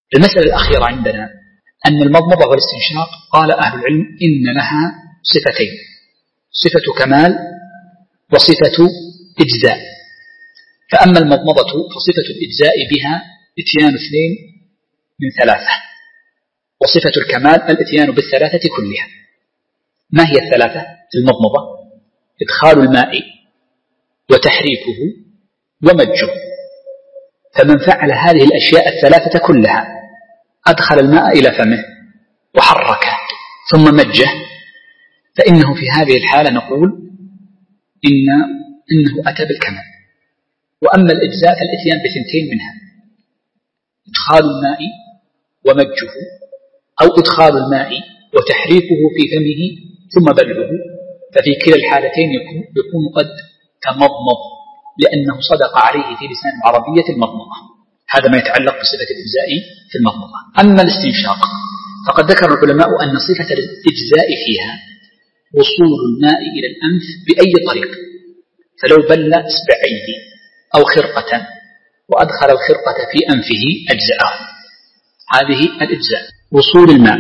المسألة الأخيرة عندنا أن المضمضة والاستنشاق قال أهل العلم إن لها صفتين: صفة كمال وصفة إجزاء. فأما المضمضة فصفة الإجزاء بها إتيان 2 من 3، وصفة الكمال الإتيان بالثلاثة كلها. ما هي الثلاثة؟ المضمضة إدخال الماء وتحريكه ومجه. فمن فعل هذه الأشياء الثلاثة كلها، أدخل الماء إلى فمه وحركه ثم مجه، فإنه في هذه الحالة نقول إنه أتى بالكمال. وأما الإجزاء فالإتيان ب2 منها: إدخال الماء ومجه، أو إدخال الماء وتحريكه في فمه ثم بلعه، ففي كلا الحالتين يكون قد تمضمض، لأنه صدق عليه في لسان العربية المضمضة. هذا ما يتعلق بصفة الإجزاء في المضمضة. أما الاستنشاق فقد ذكر العلماء أن صفة الإجزاء فيها وصول الماء إلى الأنف بأي طريق، فلو بل إصبعيه أو خرقة وأدخل الخرقة في أنفه أجزأه. هذه الإجزاء: وصول الماء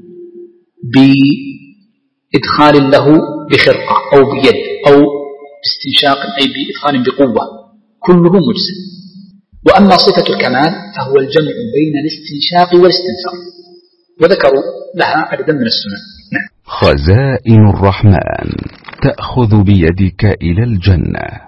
بإدخال له بخرقة أو بيد أو استنشاق أي بإدخال بقوة، كله مجزئ. وأما صفة الكمال فهو الجمع بين الاستنشاق والاستنثار، وذكروا لها عددا من السنن. خزائن الرحمن تأخذ بيدك إلى الجنة.